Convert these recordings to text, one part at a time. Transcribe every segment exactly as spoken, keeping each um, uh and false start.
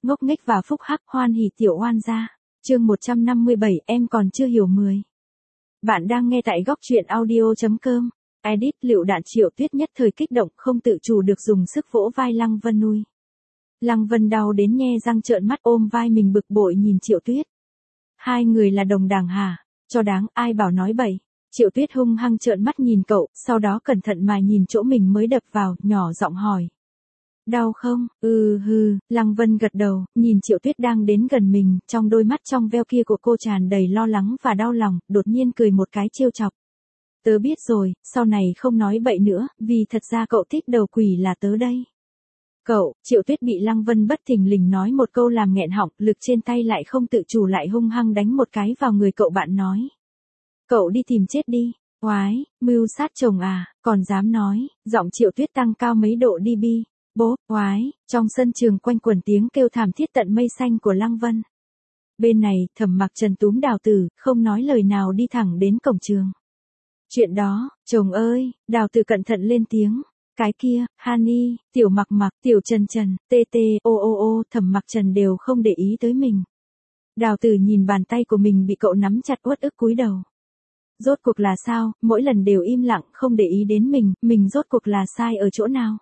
ngốc nghếch và phúc hắc, hoan hỉ tiểu oan gia. Chương một trăm năm mươi bảy, em còn chưa hiểu mười. Bạn đang nghe tại góc truyện audio chấm com. Edit Lựu Đạn. Triệu Tuyết nhất thời kích động, không tự chủ được dùng sức vỗ vai Lăng Vân nuôi. Lăng Vân đau đến nhe răng trợn mắt, ôm vai mình bực bội nhìn Triệu Tuyết. Hai người là đồng đảng hả? Cho đáng, ai bảo nói bậy. Triệu Tuyết hung hăng trợn mắt nhìn cậu, sau đó cẩn thận mà nhìn chỗ mình mới đập vào, nhỏ giọng hỏi. Đau không? Ừ hừ, Lăng Vân gật đầu, nhìn Triệu Tuyết đang đến gần mình, trong đôi mắt trong veo kia của cô tràn đầy lo lắng và đau lòng, đột nhiên cười một cái trêu chọc. Tớ biết rồi, sau này không nói bậy nữa, vì thật ra cậu thích đầu quỷ là tớ đây. Cậu, Triệu Tuyết bị Lăng Vân bất thình lình nói một câu làm nghẹn họng, lực trên tay lại không tự chủ lại hung hăng đánh một cái vào người cậu bạn nói. Cậu đi tìm chết đi, oái, mưu sát chồng à, còn dám nói, giọng Triệu Tuyết tăng cao mấy độ đi bi. Bố, oái, trong sân trường quanh quẩn tiếng kêu thảm thiết tận mây xanh của Lăng Vân. Bên này, Thẩm Mặc Trần túm Đào Tử, không nói lời nào đi thẳng đến cổng trường. Chuyện đó, chồng ơi, Đào Tử cẩn thận lên tiếng. Cái kia, Hani, Tiểu Mặc Mặc, Tiểu Trần Trần, tê tê, ô ô ô, Thẩm Mặc Trần đều không để ý tới mình. Đào Tử nhìn bàn tay của mình bị cậu nắm chặt uất ức cúi đầu. Rốt cuộc là sao, mỗi lần đều im lặng không để ý đến mình, mình rốt cuộc là sai ở chỗ nào?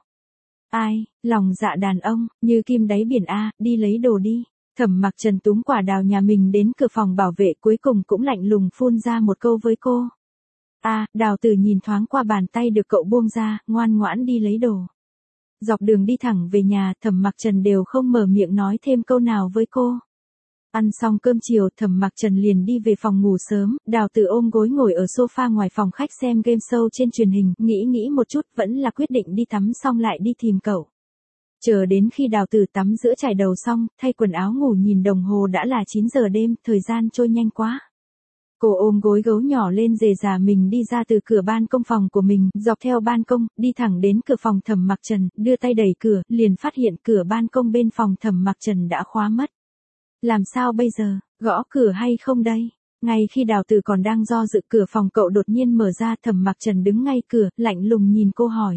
Ai, lòng dạ đàn ông, như kim đáy biển a, đi lấy đồ đi. Thẩm Mặc Trần túm quả đào nhà mình đến cửa phòng bảo vệ, cuối cùng cũng lạnh lùng phun ra một câu với cô. A, Đào Tử nhìn thoáng qua bàn tay được cậu buông ra, ngoan ngoãn đi lấy đồ. Dọc đường đi thẳng về nhà, Thẩm Mặc Trần đều không mở miệng nói thêm câu nào với cô. Ăn xong cơm chiều, Thẩm Mặc Trần liền đi về phòng ngủ sớm, Đào Tử ôm gối ngồi ở sofa ngoài phòng khách xem game show trên truyền hình, nghĩ nghĩ một chút, vẫn là quyết định đi tắm xong lại đi tìm cậu. Chờ đến khi Đào Tử tắm rửa chải đầu xong, thay quần áo ngủ nhìn đồng hồ đã là chín giờ đêm, thời gian trôi nhanh quá. Cô ôm gối gấu nhỏ lên rề rà mình đi ra từ cửa ban công phòng của mình, dọc theo ban công, đi thẳng đến cửa phòng Thẩm Mặc Trần, đưa tay đẩy cửa, liền phát hiện cửa ban công bên phòng Thẩm Mặc Trần đã khóa mất. Làm sao bây giờ, gõ cửa hay không đây? Ngay khi Đào Tử còn đang do dự, cửa phòng cậu đột nhiên mở ra, Thẩm Mặc Trần đứng ngay cửa, lạnh lùng nhìn cô hỏi.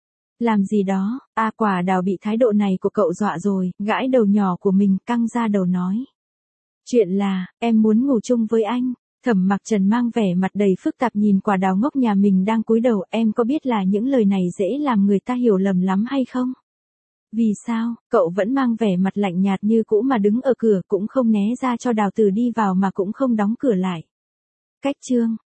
Làm gì đó? A Quả Đào bị thái độ này của cậu dọa rồi, gãi đầu nhỏ của mình, căng ra đầu nói. Chuyện là, em muốn ngủ chung với anh. Thẩm Mặc Trần mang vẻ mặt đầy phức tạp nhìn Quả Đào ngốc nhà mình đang cúi đầu, em có biết là những lời này dễ làm người ta hiểu lầm lắm hay không? Vì sao, cậu vẫn mang vẻ mặt lạnh nhạt như cũ mà đứng ở cửa, cũng không né ra cho Đào Tử đi vào mà cũng không đóng cửa lại. Cách chương,